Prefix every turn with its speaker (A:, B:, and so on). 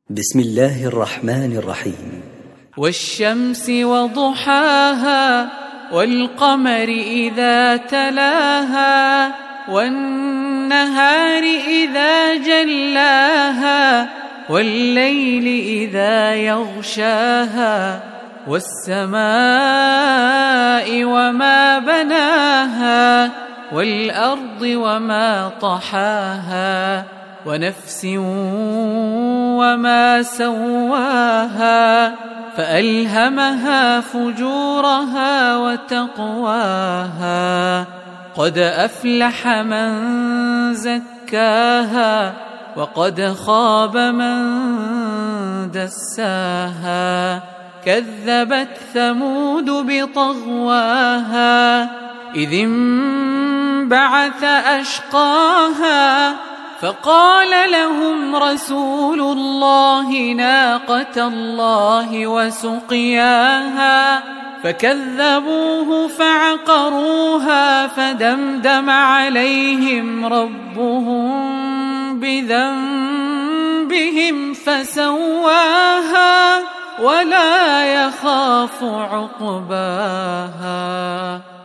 A: بسم الله الرحمن الرحيم.
B: والشمس وضحاها والقمر إذا تلاها والنهار إذا جلاها والليل إذا يغشاها والسماء وما بناها والأرض وما طحاها ونفس وما سواها فألهمها فجورها وتقواها قد أفلح من زكاها وقد خاب من دساها كذبت ثمود بطغواها إذ انبعث أشقاها فقال لهم رسول الله ناقة الله وسقياها فكذبوه فعقروها فدمدم عليهم ربهم بذنبهم فسواها ولا يخاف عقباها.